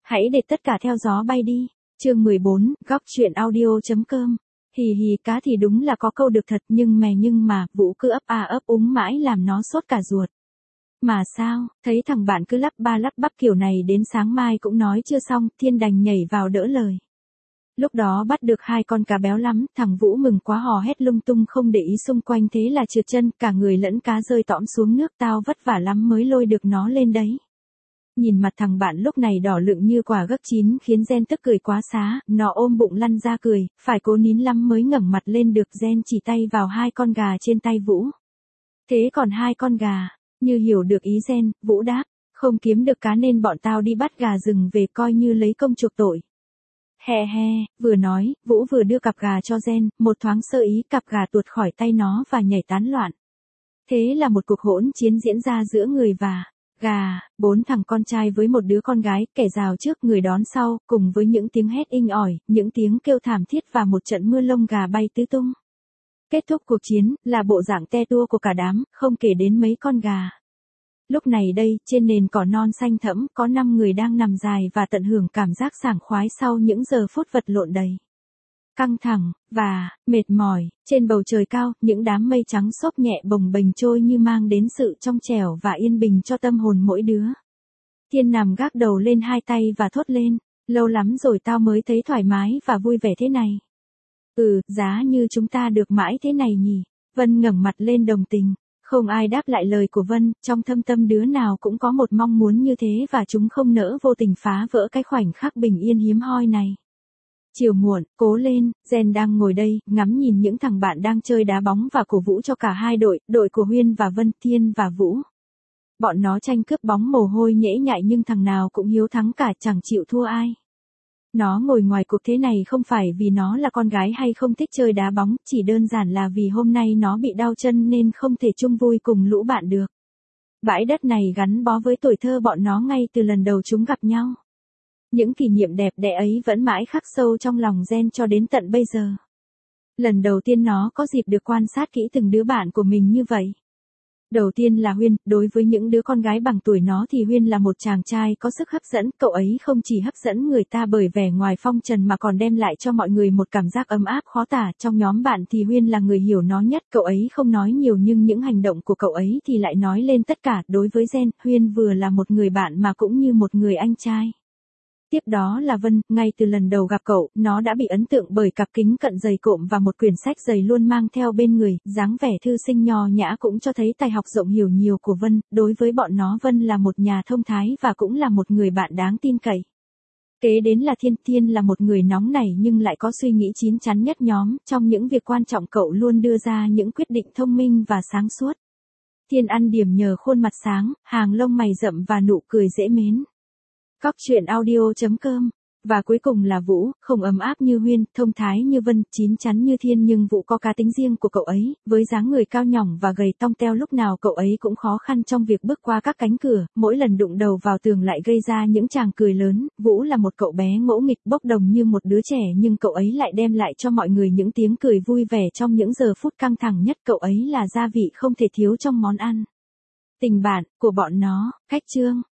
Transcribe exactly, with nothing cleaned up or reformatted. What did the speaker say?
Hãy để tất cả theo gió bay đi. Chương mười bốn, góc truyện audio chấm com. Hì hì, cá thì đúng là có câu được thật, nhưng mà nhưng mà, Vũ cứ ấp a ấp úng mãi làm nó sốt cả ruột. Mà sao, thấy thằng bạn cứ lắp ba lắp bắp kiểu này đến sáng mai cũng nói chưa xong, Thiên đành nhảy vào đỡ lời. Lúc đó bắt được hai con cá béo lắm, thằng Vũ mừng quá hò hét lung tung không để ý xung quanh, thế là trượt chân, cả người lẫn cá rơi tõm xuống nước, tao vất vả lắm mới lôi được nó lên đấy. Nhìn mặt thằng bạn lúc này đỏ lựng như quả gấc chín khiến Gen tức cười quá xá, nó ôm bụng lăn ra cười, phải cố nín lắm mới ngẩng mặt lên được. Gen chỉ tay vào hai con gà trên tay Vũ. Thế còn hai con gà, như hiểu được ý Gen, Vũ đáp, không kiếm được cá nên bọn tao đi bắt gà rừng về coi như lấy công chuộc tội. He he, vừa nói, Vũ vừa đưa cặp gà cho Gen, một thoáng sơ ý cặp gà tuột khỏi tay nó và nhảy tán loạn. Thế là một cuộc hỗn chiến diễn ra giữa người và gà, bốn thằng con trai với một đứa con gái, kẻ rào trước người đón sau, cùng với những tiếng hét inh ỏi, những tiếng kêu thảm thiết và một trận mưa lông gà bay tứ tung. Kết thúc cuộc chiến, là bộ dạng te tua của cả đám, không kể đến mấy con gà. Lúc này đây, trên nền cỏ non xanh thẫm, có năm người đang nằm dài và tận hưởng cảm giác sảng khoái sau những giờ phút vật lộn đầy căng thẳng và mệt mỏi. Trên bầu trời cao, những đám mây trắng xốp nhẹ bồng bềnh trôi như mang đến sự trong trẻo và yên bình cho tâm hồn mỗi đứa. Thiên nằm gác đầu lên hai tay và thốt lên, lâu lắm rồi tao mới thấy thoải mái và vui vẻ thế này. Ừ, giá như chúng ta được mãi thế này nhỉ. Vân ngẩng mặt lên đồng tình. Không ai đáp lại lời của Vân, trong thâm tâm đứa nào cũng có một mong muốn như thế và chúng không nỡ vô tình phá vỡ cái khoảnh khắc bình yên hiếm hoi này. Chiều muộn, cố lên, Gen đang ngồi đây, ngắm nhìn những thằng bạn đang chơi đá bóng và cổ vũ cho cả hai đội, đội của Huyên và Vân, Thiên và Vũ. Bọn nó tranh cướp bóng mồ hôi nhễ nhại nhưng thằng nào cũng hiếu thắng cả, chẳng chịu thua ai. Nó ngồi ngoài cuộc thế này không phải vì nó là con gái hay không thích chơi đá bóng, chỉ đơn giản là vì hôm nay nó bị đau chân nên không thể chung vui cùng lũ bạn được. Bãi đất này gắn bó với tuổi thơ bọn nó ngay từ lần đầu chúng gặp nhau. Những kỷ niệm đẹp đẽ ấy vẫn mãi khắc sâu trong lòng Gen cho đến tận bây giờ. Lần đầu tiên nó có dịp được quan sát kỹ từng đứa bạn của mình như vậy. Đầu tiên là Huyên, đối với những đứa con gái bằng tuổi nó thì Huyên là một chàng trai có sức hấp dẫn, cậu ấy không chỉ hấp dẫn người ta bởi vẻ ngoài phong trần mà còn đem lại cho mọi người một cảm giác ấm áp khó tả. Trong nhóm bạn thì Huyên là người hiểu nó nhất, cậu ấy không nói nhiều nhưng những hành động của cậu ấy thì lại nói lên tất cả. Đối với Gen, Huyên vừa là một người bạn mà cũng như một người anh trai. Tiếp đó là Vân, ngay từ lần đầu gặp cậu, nó đã bị ấn tượng bởi cặp kính cận dày cộm và một quyển sách dày luôn mang theo bên người, dáng vẻ thư sinh nho nhã cũng cho thấy tài học rộng hiểu nhiều của Vân. Đối với bọn nó Vân là một nhà thông thái và cũng là một người bạn đáng tin cậy. Kế đến là Thiên, Thiên là một người nóng nảy nhưng lại có suy nghĩ chín chắn nhất nhóm, trong những việc quan trọng cậu luôn đưa ra những quyết định thông minh và sáng suốt. Thiên ăn điểm nhờ khuôn mặt sáng, hàng lông mày rậm và nụ cười dễ mến. Góc truyện audio chấm com. Và cuối cùng là Vũ, không ấm áp như Huyên, thông thái như Vân, chín chắn như Thiên nhưng Vũ có cá tính riêng của cậu ấy, với dáng người cao nhỏng và gầy tong teo lúc nào cậu ấy cũng khó khăn trong việc bước qua các cánh cửa, mỗi lần đụng đầu vào tường lại gây ra những tràng cười lớn. Vũ là một cậu bé ngỗ nghịch bốc đồng như một đứa trẻ nhưng cậu ấy lại đem lại cho mọi người những tiếng cười vui vẻ trong những giờ phút căng thẳng nhất, cậu ấy là gia vị không thể thiếu trong món ăn. Tình bạn của bọn nó, cách chương.